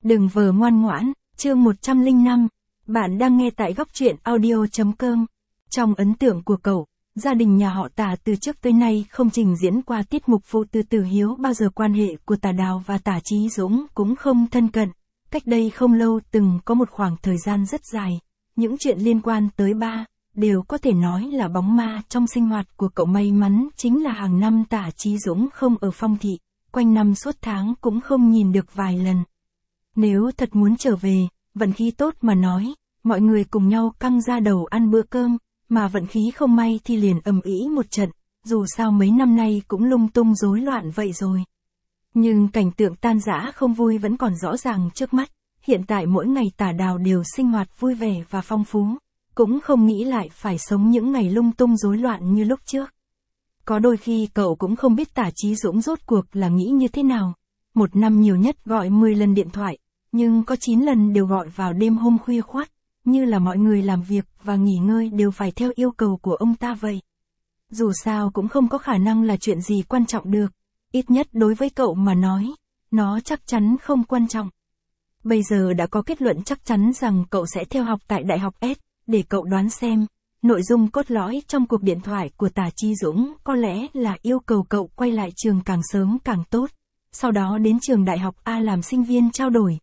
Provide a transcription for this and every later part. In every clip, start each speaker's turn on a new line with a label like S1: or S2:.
S1: Đừng vờ ngoan ngoãn, chương 105. Bạn đang nghe tại góc truyện audio.com. Trong ấn tượng của cậu, gia đình nhà họ Tả từ trước tới nay không trình diễn qua tiết mục Phụ Tử Tử Hiếu bao giờ. Quan hệ của Tả Đào và Tả Chí Dũng cũng không thân cận. Cách đây không lâu từng có một khoảng thời gian rất dài, những chuyện liên quan tới ba đều có thể nói là bóng ma trong sinh hoạt của cậu. May mắn chính là hàng năm Tả Chí Dũng không ở Phong Thị, quanh năm suốt tháng cũng không nhìn được vài lần. Nếu thật muốn trở về, vận khí tốt mà nói, mọi người cùng nhau căng ra đầu ăn bữa cơm, mà vận khí không may thì liền ầm ĩ một trận, dù sao mấy năm nay cũng lung tung rối loạn vậy rồi. Nhưng cảnh tượng tan rã không vui vẫn còn rõ ràng trước mắt, hiện tại mỗi ngày Tả Đào đều sinh hoạt vui vẻ và phong phú, cũng không nghĩ lại phải sống những ngày lung tung rối loạn như lúc trước. Có đôi khi cậu cũng không biết Tả Chí Dũng rốt cuộc là nghĩ như thế nào, một năm nhiều nhất gọi 10 lần điện thoại, nhưng có 9 lần đều gọi vào đêm hôm khuya khoắt, như là mọi người làm việc và nghỉ ngơi đều phải theo yêu cầu của ông ta vậy. Dù sao cũng không có khả năng là chuyện gì quan trọng được, ít nhất đối với cậu mà nói, nó chắc chắn không quan trọng. Bây giờ đã có kết luận chắc chắn rằng cậu sẽ theo học tại Đại học S, để cậu đoán xem, nội dung cốt lõi trong cuộc điện thoại của Tả Chí Dũng có lẽ là yêu cầu cậu quay lại trường càng sớm càng tốt, sau đó đến trường Đại học A làm sinh viên trao đổi.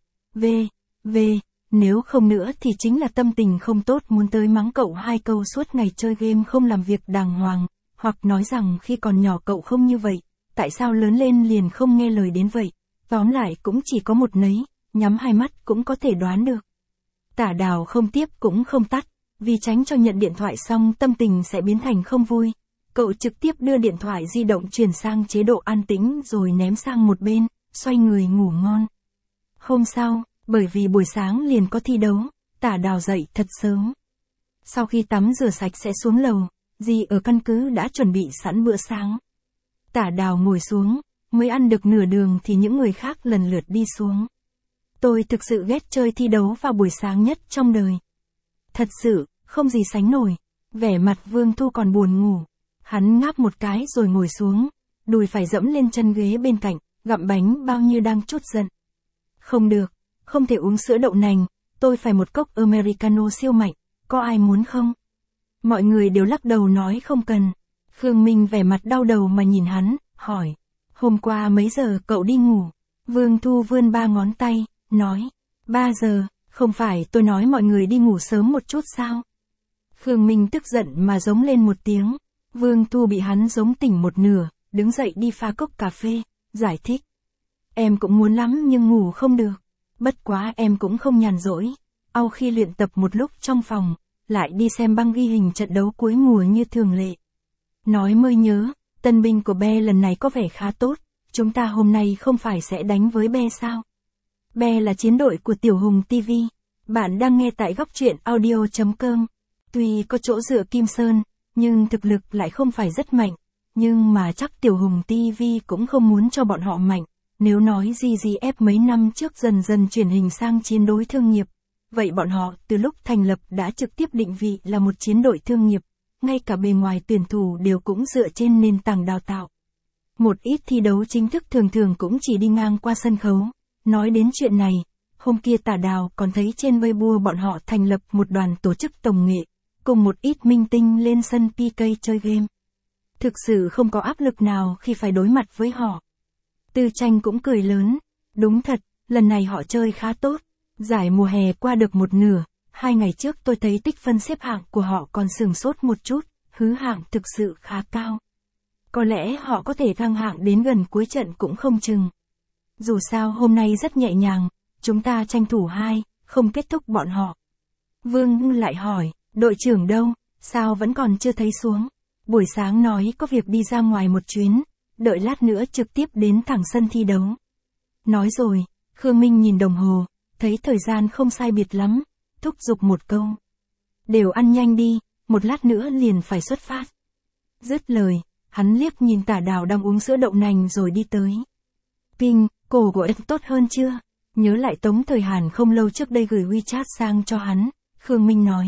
S1: Nếu không nữa thì chính là tâm tình không tốt muốn tới mắng cậu 2 câu suốt ngày chơi game không làm việc đàng hoàng, hoặc nói rằng khi còn nhỏ cậu không như vậy, tại sao lớn lên liền không nghe lời đến vậy. Tóm lại cũng chỉ có một nấy, nhắm hai mắt cũng có thể đoán được. Tả Đào không tiếp cũng không tắt, vì tránh cho nhận điện thoại xong tâm tình sẽ biến thành không vui. Cậu trực tiếp đưa điện thoại di động chuyển sang chế độ an tĩnh rồi ném sang một bên, xoay người ngủ ngon. Hôm sau, bởi vì buổi sáng liền có thi đấu, Tả Đào dậy thật sớm. Sau khi tắm rửa sạch sẽ xuống lầu, dì ở căn cứ đã chuẩn bị sẵn bữa sáng. Tả Đào ngồi xuống, mới ăn được nửa đường thì những người khác lần lượt đi xuống. Tôi thực sự ghét chơi thi đấu vào buổi sáng nhất trong đời. Thật sự, không gì sánh nổi. Vẻ mặt Vương Thu còn buồn ngủ. Hắn ngáp một cái rồi ngồi xuống, đùi phải dẫm lên chân ghế bên cạnh, gặm bánh bao như đang trút giận. Không được, không thể uống sữa đậu nành, tôi phải một cốc Americano siêu mạnh, có ai muốn không? Mọi người đều lắc đầu nói không cần. Khương Minh vẻ mặt đau đầu mà nhìn hắn, hỏi, hôm qua mấy giờ cậu đi ngủ? Vương Thu vươn 3 ngón tay, nói, 3 giờ, không phải tôi nói mọi người đi ngủ sớm một chút sao? Khương Minh tức giận mà giống lên một tiếng. Vương Thu bị hắn giống tỉnh một nửa, đứng dậy đi pha cốc cà phê, giải thích. Em cũng muốn lắm nhưng ngủ không được. Bất quá em cũng không nhàn rỗi. Sau khi luyện tập một lúc trong phòng, lại đi xem băng ghi hình trận đấu cuối mùa như thường lệ. Nói mới nhớ, tân binh của Be lần này có vẻ khá tốt. Chúng ta hôm nay không phải sẽ đánh với Be sao? Be là chiến đội của Tiểu Hùng TV. Bạn đang nghe tại góc truyện audio.com. Tuy có chỗ dựa Kim Sơn, nhưng thực lực lại không phải rất mạnh. Nhưng mà chắc Tiểu Hùng TV cũng không muốn cho bọn họ mạnh. Nếu nói GGF mấy năm trước dần dần chuyển hình sang chiến đối thương nghiệp, vậy bọn họ từ lúc thành lập đã trực tiếp định vị là một chiến đội thương nghiệp, ngay cả bề ngoài tuyển thủ đều cũng dựa trên nền tảng đào tạo. Một ít thi đấu chính thức thường thường cũng chỉ đi ngang qua sân khấu. Nói đến chuyện này, hôm kia Tả Đào còn thấy trên Weibo bọn họ thành lập một đoàn tổ chức tổng nghệ, cùng một ít minh tinh lên sân PK chơi game. Thực sự không có áp lực nào khi phải đối mặt với họ. Tư Tranh cũng cười lớn, đúng thật, lần này họ chơi khá tốt, giải mùa hè qua được một nửa, 2 ngày trước tôi thấy tích phân xếp hạng của họ còn sửng sốt một chút, thứ hạng thực sự khá cao. Có lẽ họ có thể thăng hạng đến gần cuối trận cũng không chừng. Dù sao hôm nay rất nhẹ nhàng, chúng ta tranh thủ 2, không kết thúc bọn họ. Vương Ngư lại hỏi, đội trưởng đâu, sao vẫn còn chưa thấy xuống? Buổi sáng nói có việc đi ra ngoài một chuyến, đợi lát nữa trực tiếp đến thẳng sân thi đấu. Nói rồi, Khương Minh nhìn đồng hồ, thấy thời gian không sai biệt lắm, thúc giục một câu. Đều ăn nhanh đi, một lát nữa liền phải xuất phát. Dứt lời, hắn liếc nhìn Tả Đào đang uống sữa đậu nành rồi đi tới. Ping, cổ của em tốt hơn chưa? Nhớ lại Tống Thời Hàn không lâu trước đây gửi WeChat sang cho hắn, Khương Minh nói.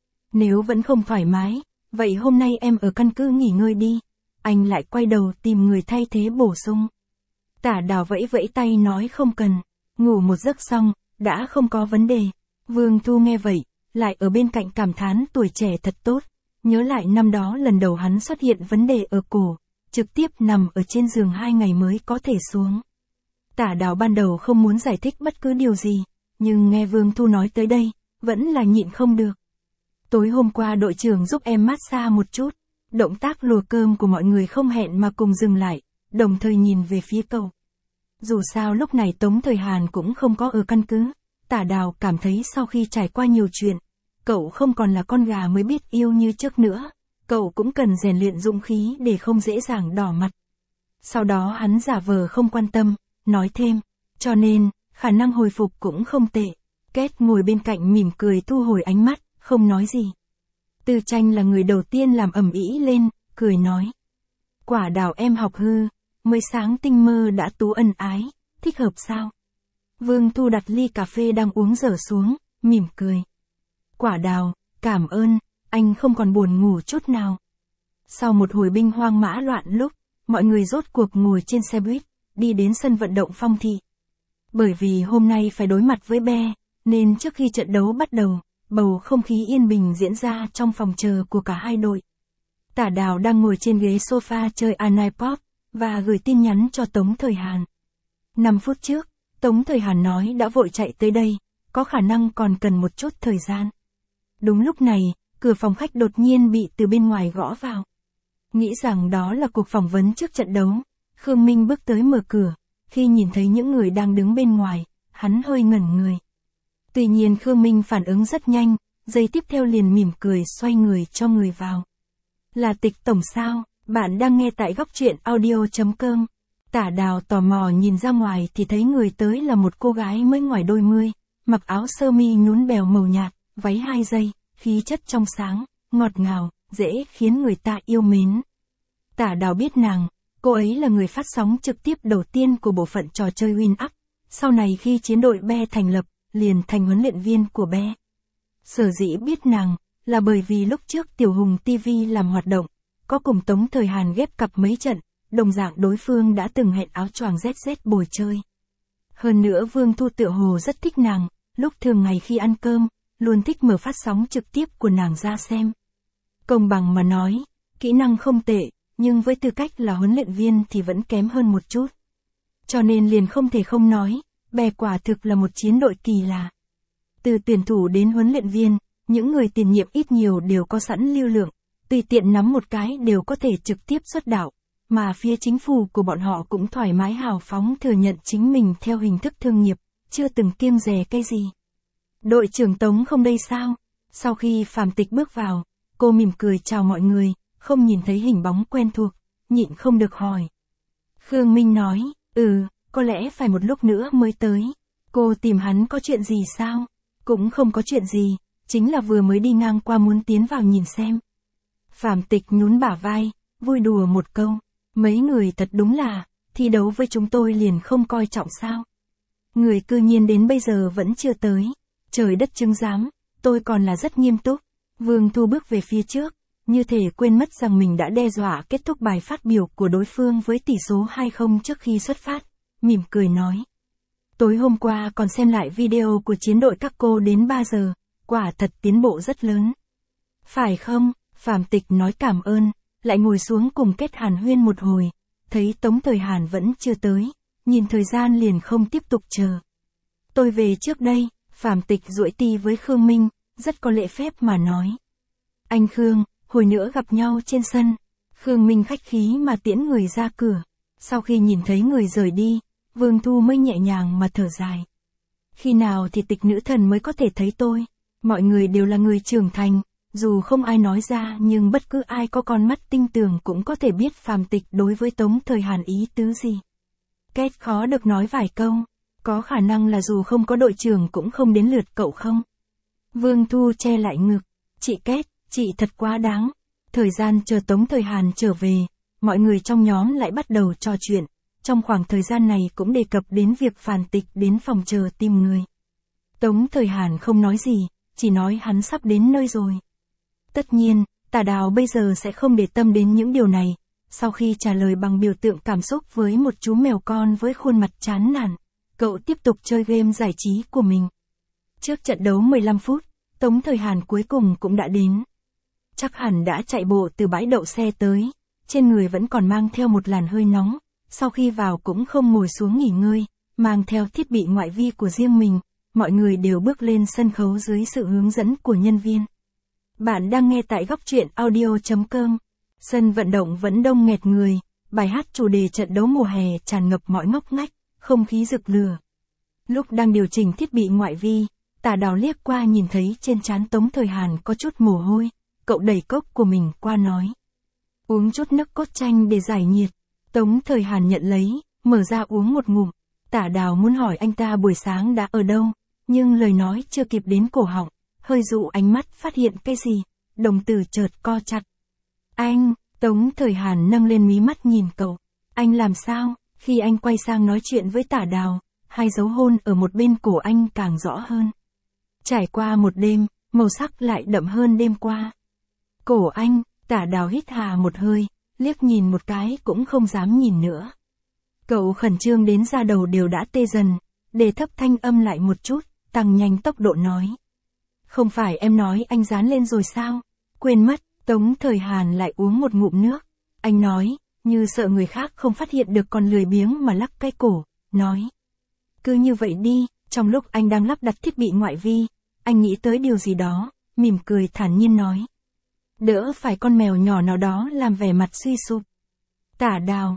S1: Nếu vẫn không thoải mái, vậy hôm nay em ở căn cứ nghỉ ngơi đi. Anh lại quay đầu tìm người thay thế bổ sung. Tả Đào vẫy vẫy tay nói không cần. ngủ một giấc xong, đã không có vấn đề. Vương Thu nghe vậy, lại ở bên cạnh cảm thán tuổi trẻ thật tốt. Nhớ lại năm đó lần đầu hắn xuất hiện vấn đề ở cổ, trực tiếp nằm ở trên giường 2 ngày mới có thể xuống. Tả Đào ban đầu không muốn giải thích bất cứ điều gì, nhưng nghe Vương Thu nói tới đây, vẫn là nhịn không được. Tối hôm qua đội trưởng giúp em massage một chút, động tác lùa cơm của mọi người không hẹn mà cùng dừng lại, đồng thời nhìn về phía cậu. Dù sao lúc này Tống Thời Hàn cũng không có ở căn cứ, Tả Đào cảm thấy sau khi trải qua nhiều chuyện, cậu không còn là con gà mới biết yêu như trước nữa, cậu cũng cần rèn luyện dũng khí để không dễ dàng đỏ mặt. Sau đó hắn giả vờ không quan tâm, nói thêm, cho nên, khả năng hồi phục cũng không tệ. Kết ngồi bên cạnh mỉm cười thu hồi ánh mắt, không nói gì. Tư Tranh là người đầu tiên làm ầm ĩ lên, cười nói. Quả Đào em học hư, mới sáng tinh mơ đã tú ân ái, thích hợp sao? Vương Thu đặt ly cà phê đang uống dở xuống, mỉm cười. Quả Đào, cảm ơn, anh không còn buồn ngủ chút nào. Sau một hồi binh hoang mã loạn lúc, mọi người rốt cuộc ngồi trên xe buýt, đi đến sân vận động Phong Thị. Bởi vì hôm nay phải đối mặt với Be, nên trước khi trận đấu bắt đầu, bầu không khí yên bình diễn ra trong phòng chờ của cả hai đội. Tả Đào đang ngồi trên ghế sofa chơi iPod, và gửi tin nhắn cho Tống Thời Hàn. 5 phút trước, Tống Thời Hàn nói đã vội chạy tới đây, có khả năng còn cần một chút thời gian. Đúng lúc này, cửa phòng khách đột nhiên bị từ bên ngoài gõ vào. Nghĩ rằng đó là cuộc phỏng vấn trước trận đấu, Khương Minh bước tới mở cửa, khi nhìn thấy những người đang đứng bên ngoài, hắn hơi ngẩn người. Tuy nhiên Khương Minh phản ứng rất nhanh, giây tiếp theo liền mỉm cười xoay người cho người vào. Là Tịch tổng sao, bạn đang nghe tại góc truyện audio.com. Tả Đào tò mò nhìn ra ngoài thì thấy người tới là một cô gái mới ngoài đôi mươi, mặc áo sơ mi nhún bèo màu nhạt, váy 2 dây, khí chất trong sáng, ngọt ngào, dễ khiến người ta yêu mến. Tả Đào biết nàng, cô ấy là người phát sóng trực tiếp đầu tiên của bộ phận trò chơi Win Up, sau này khi chiến đội Be thành lập, liền thành huấn luyện viên của Be. Sở dĩ biết nàng, là bởi vì lúc trước Tiểu Hùng TV làm hoạt động, có cùng Tống Thời Hàn ghép cặp mấy trận, đồng dạng đối phương đã từng hẹn áo choàng ZZ bồi chơi. Hơn nữa Vương Thu tựa hồ rất thích nàng, lúc thường ngày khi ăn cơm, luôn thích mở phát sóng trực tiếp của nàng ra xem. Công bằng mà nói, kỹ năng không tệ, nhưng với tư cách là huấn luyện viên thì vẫn kém hơn một chút. Cho nên liền không thể không nói, Be quả thực là một chiến đội kỳ lạ. Từ tuyển thủ đến huấn luyện viên, những người tiền nhiệm ít nhiều đều có sẵn lưu lượng, tùy tiện nắm một cái đều có thể trực tiếp xuất đạo, mà phía chính phủ của bọn họ cũng thoải mái hào phóng thừa nhận chính mình theo hình thức thương nghiệp, chưa từng kiêng dè cái gì. Đội trưởng Tống không đây sao? Sau khi Phàm Tịch bước vào, cô mỉm cười chào mọi người, không nhìn thấy hình bóng quen thuộc, nhịn không được hỏi. Khương Minh nói, có lẽ phải một lúc nữa mới tới. Cô tìm hắn có chuyện gì sao? Cũng không có chuyện gì, chính là vừa mới đi ngang qua muốn tiến vào nhìn xem. Phàm Tịch nhún bả vai, vui đùa một câu. Mấy người thật đúng là, thi đấu với chúng tôi liền không coi trọng sao. Người cư nhiên đến bây giờ vẫn chưa tới. Trời đất chứng giám, tôi còn là rất nghiêm túc. Vương Thu bước về phía trước, như thể quên mất rằng mình đã đe dọa kết thúc bài phát biểu của đối phương với tỷ số 2-0 trước khi xuất phát. Mỉm cười nói. Tối hôm qua còn xem lại video của chiến đội các cô đến 3 giờ, quả thật tiến bộ rất lớn. Phải không? Phàm Tịch nói cảm ơn, lại ngồi xuống cùng Kết Hàn huyên một hồi, thấy Tống Thời Hàn vẫn chưa tới, nhìn thời gian liền không tiếp tục chờ. Tôi về trước đây, Phàm Tịch duỗi ti với Khương Minh, rất có lễ phép mà nói. Anh Khương, hồi nữa gặp nhau trên sân. Khương Minh khách khí mà tiễn người ra cửa. Sau khi nhìn thấy người rời đi, Vương Thu mới nhẹ nhàng mà thở dài. Khi nào thì Tịch nữ thần mới có thể thấy tôi? Mọi người đều là người trưởng thành, dù không ai nói ra nhưng bất cứ ai có con mắt tinh tường cũng có thể biết Phàm Tịch đối với Tống Thời Hàn ý tứ gì. Kết khó được nói vài câu, có khả năng là dù không có đội trưởng cũng không đến lượt cậu không? Vương Thu che lại ngực, chị Kết, chị thật quá đáng. Thời gian chờ Tống Thời Hàn trở về, mọi người trong nhóm lại bắt đầu trò chuyện. Trong khoảng thời gian này cũng đề cập đến việc Phàm Tịch đến phòng chờ tìm người. Tống Thời Hàn không nói gì, chỉ nói hắn sắp đến nơi rồi. Tất nhiên, Tả Đào bây giờ sẽ không để tâm đến những điều này. Sau khi trả lời bằng biểu tượng cảm xúc với một chú mèo con với khuôn mặt chán nản, cậu tiếp tục chơi game giải trí của mình. Trước trận đấu 15 phút, Tống Thời Hàn cuối cùng cũng đã đến. Chắc hẳn đã chạy bộ từ bãi đậu xe tới, trên người vẫn còn mang theo một làn hơi nóng, sau khi vào cũng không ngồi xuống nghỉ ngơi, mang theo thiết bị ngoại vi của riêng mình, mọi người đều bước lên sân khấu dưới sự hướng dẫn của nhân viên. Bạn đang nghe tại góc truyện audio.com. Sân vận động vẫn đông nghẹt người, bài hát chủ đề trận đấu mùa hè tràn ngập mọi ngóc ngách, không khí rực lửa. Lúc đang điều chỉnh thiết bị ngoại vi, Tả Đào liếc qua nhìn thấy trên trán Tống Thời Hàn có chút mồ hôi, cậu đẩy cốc của mình qua nói. Uống chút nước cốt chanh để giải nhiệt. Tống Thời Hàn nhận lấy, mở ra uống một ngụm. Tả Đào muốn hỏi anh ta buổi sáng đã ở đâu, nhưng lời nói chưa kịp đến cổ họng, hơi dụ ánh mắt phát hiện cái gì, đồng tử chợt co chặt. Anh, Tống Thời Hàn nâng lên mí mắt nhìn cậu. Anh làm sao? Khi anh quay sang nói chuyện với Tả Đào, hai dấu hôn ở một bên cổ anh càng rõ hơn. Trải qua một đêm, màu sắc lại đậm hơn đêm qua. Cổ anh, Tả Đào hít hà một hơi, liếc nhìn một cái cũng không dám nhìn nữa. Cậu khẩn trương đến da đầu đều đã tê dần, để thấp thanh âm lại một chút, tăng nhanh tốc độ nói. Không phải em nói anh dán lên rồi sao? Quên mất, Tống Thời Hàn lại uống một ngụm nước. Anh nói, như sợ người khác không phát hiện được còn lười biếng mà lắc cái cổ, nói. Cứ như vậy đi, trong lúc anh đang lắp đặt thiết bị ngoại vi, anh nghĩ tới điều gì đó, mỉm cười thản nhiên nói. Đỡ phải con mèo nhỏ nào đó làm vẻ mặt suy sụp. Tả Đào,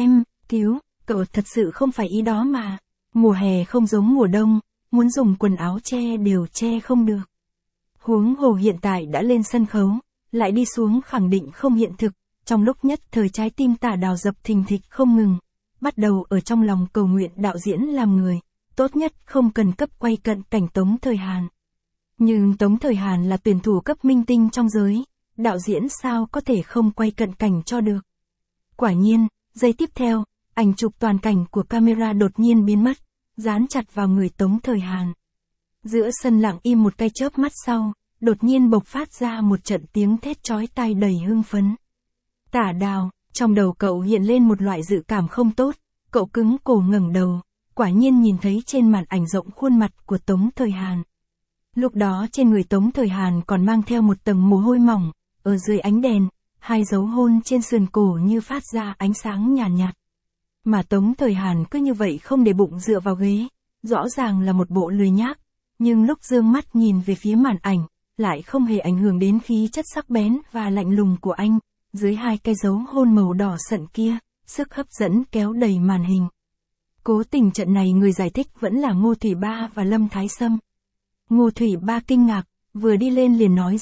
S1: cứu, cậu thật sự không phải ý đó mà. Mùa hè không giống mùa đông, muốn dùng quần áo che đều che không được. Huống hồ hiện tại đã lên sân khấu, lại đi xuống khẳng định không hiện thực, trong lúc nhất thời trái tim Tả Đào dập thình thịch không ngừng, bắt đầu ở trong lòng cầu nguyện đạo diễn làm người, tốt nhất không cần cấp quay cận cảnh Tống Thời Hàn. Nhưng Tống Thời Hàn là tuyển thủ cấp minh tinh trong giới, đạo diễn sao có thể không quay cận cảnh cho được. Quả nhiên, giây tiếp theo, ảnh chụp toàn cảnh của camera đột nhiên biến mất, dán chặt vào người Tống Thời Hàn. Giữa sân lặng im một cái chớp mắt sau, đột nhiên bộc phát ra một trận tiếng thét chói tai đầy hưng phấn. Tả Đào, trong đầu cậu hiện lên một loại dự cảm không tốt, cậu cứng cổ ngẩng đầu, quả nhiên nhìn thấy trên màn ảnh rộng khuôn mặt của Tống Thời Hàn. Lúc đó trên người Tống Thời Hàn còn mang theo một tầng mồ hôi mỏng, ở dưới ánh đèn, hai dấu hôn trên sườn cổ như phát ra ánh sáng nhàn nhạt. Mà Tống Thời Hàn cứ như vậy không để bụng dựa vào ghế, rõ ràng là một bộ lười nhác, nhưng lúc dương mắt nhìn về phía màn ảnh, lại không hề ảnh hưởng đến khí chất sắc bén và lạnh lùng của anh, dưới hai cái dấu hôn màu đỏ sậm kia, sức hấp dẫn kéo đầy màn hình. Cố tình trận này người giải thích vẫn là Ngô Thủy Ba và Lâm Thái Sâm. Ngô Thủy Ba kinh ngạc, vừa đi lên liền nói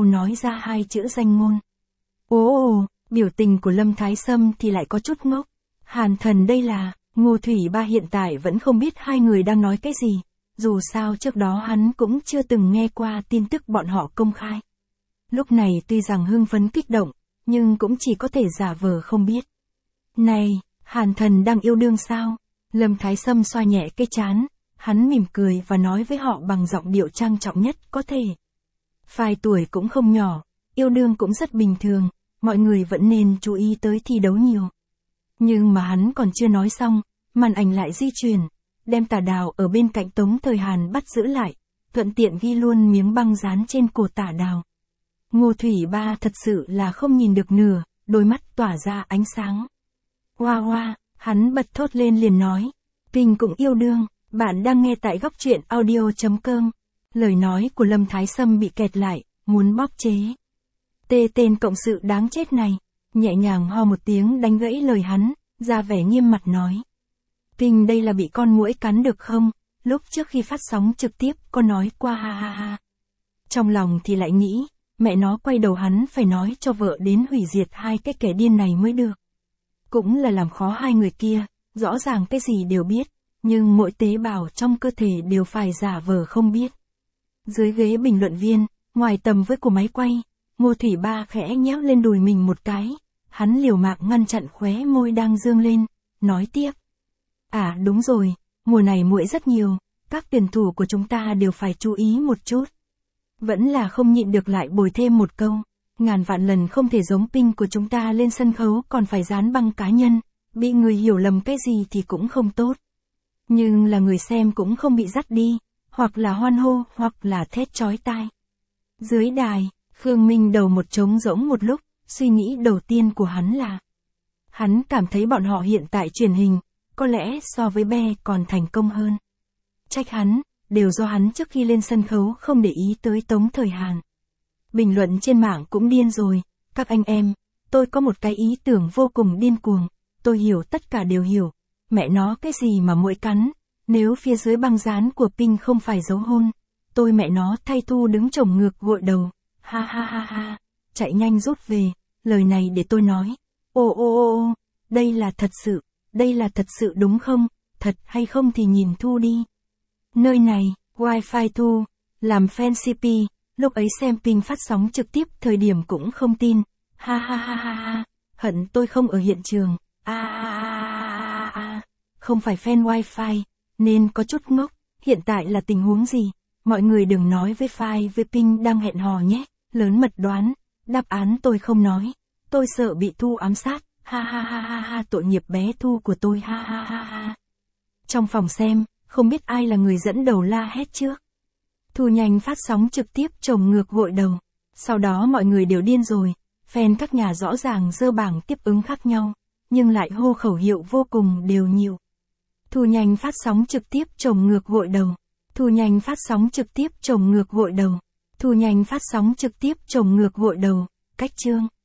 S1: ra hai chữ danh ngôn. Ồ, biểu tình của Lâm Thái Sâm thì lại có chút ngốc. Hàn thần đây là, Ngô Thủy Ba hiện tại vẫn không biết hai người đang nói cái gì, dù sao trước đó hắn cũng chưa từng nghe qua tin tức bọn họ công khai. Lúc này tuy rằng hưng phấn kích động, nhưng cũng chỉ có thể giả vờ không biết. Này, Hàn thần đang yêu đương sao? Lâm Thái Sâm xoa nhẹ cái trán, hắn mỉm cười và nói với họ bằng giọng điệu trang trọng nhất có thể. Phai tuổi cũng không nhỏ, yêu đương cũng rất bình thường, mọi người vẫn nên chú ý tới thi đấu nhiều. Nhưng mà hắn còn chưa nói xong, màn ảnh lại di chuyển, đem Tả Đào ở bên cạnh Tống Thời Hàn bắt giữ lại, thuận tiện ghi luôn miếng băng dán trên cổ Tả Đào. Ngô Thủy Ba thật sự là không nhìn được nửa, đôi mắt tỏa ra ánh sáng. Hoa hoa, hắn bật thốt lên liền nói, Kinh cũng yêu đương, bạn đang nghe tại góc truyện audio.com. Lời nói của Lâm Thái Sâm bị kẹt lại, muốn bóp chế. Tên cộng sự đáng chết này, nhẹ nhàng ho một tiếng đánh gãy lời hắn, ra vẻ nghiêm mặt nói. Kinh đây là bị con muỗi cắn được không? Lúc trước khi phát sóng trực tiếp có nói qua ha ha ha. Trong lòng thì lại nghĩ, mẹ nó quay đầu hắn phải nói cho vợ đến hủy diệt hai cái kẻ điên này mới được. Cũng là làm khó hai người kia, rõ ràng cái gì đều biết, nhưng mỗi tế bào trong cơ thể đều phải giả vờ không biết. Dưới ghế bình luận viên, ngoài tầm với của máy quay, Ngô Thủy Ba khẽ nhéo lên đùi mình một cái, hắn liều mạng ngăn chặn khóe môi đang dương lên, nói tiếp. À đúng rồi, mùa này muỗi rất nhiều, các tuyển thủ của chúng ta đều phải chú ý một chút. Vẫn là không nhịn được lại bồi thêm một câu, ngàn vạn lần không thể giống Pink của chúng ta lên sân khấu còn phải dán băng cá nhân, bị người hiểu lầm cái gì thì cũng không tốt. Nhưng là người xem cũng không bị dắt đi, hoặc là hoan hô, hoặc là thét chói tai. Dưới đài, Khương Minh đầu một trống rỗng một lúc, suy nghĩ đầu tiên của hắn là hắn cảm thấy bọn họ hiện tại truyền hình, có lẽ so với Be còn thành công hơn. Trách hắn, đều do hắn trước khi lên sân khấu không để ý tới Tống Thời Hàn. Bình luận trên mạng cũng điên rồi, các anh em, tôi có một cái ý tưởng vô cùng điên cuồng, tôi hiểu tất cả đều hiểu, mẹ nó cái gì mà muỗi cắn, nếu phía dưới băng dán của Pink không phải dấu hôn, tôi mẹ nó thay Thu đứng chổng ngược gội đầu, ha ha ha ha, chạy nhanh rút về, lời này để tôi nói, ô, đây là thật sự đúng không, thật hay không thì nhìn Thu đi. Nơi này, wifi Thu, làm fan CP, lúc ấy xem Pink phát sóng trực tiếp thời điểm cũng không tin, ha ha ha ha ha, hận tôi không ở hiện trường, không phải fan wifi, nên có chút ngốc, hiện tại là tình huống gì, mọi người đừng nói với Phai với Pink đang hẹn hò nhé, lớn mật đoán, đáp án tôi không nói, tôi sợ bị Thu ám sát, ha ha ha ha ha, tội nghiệp bé Thu của tôi, ha ha ha ha. Trong phòng xem, không biết ai là người dẫn đầu la hét trước. Thu nhanh phát sóng trực tiếp chồng ngược gội đầu, sau đó mọi người đều điên rồi, fan các nhà rõ ràng dơ bảng tiếp ứng khác nhau, nhưng lại hô khẩu hiệu vô cùng đều nhiều. Thu nhanh phát sóng trực tiếp chồng ngược gội đầu. Thu nhanh phát sóng trực tiếp chồng ngược gội đầu. Thu nhanh phát sóng trực tiếp chồng ngược gội đầu. Cách chương.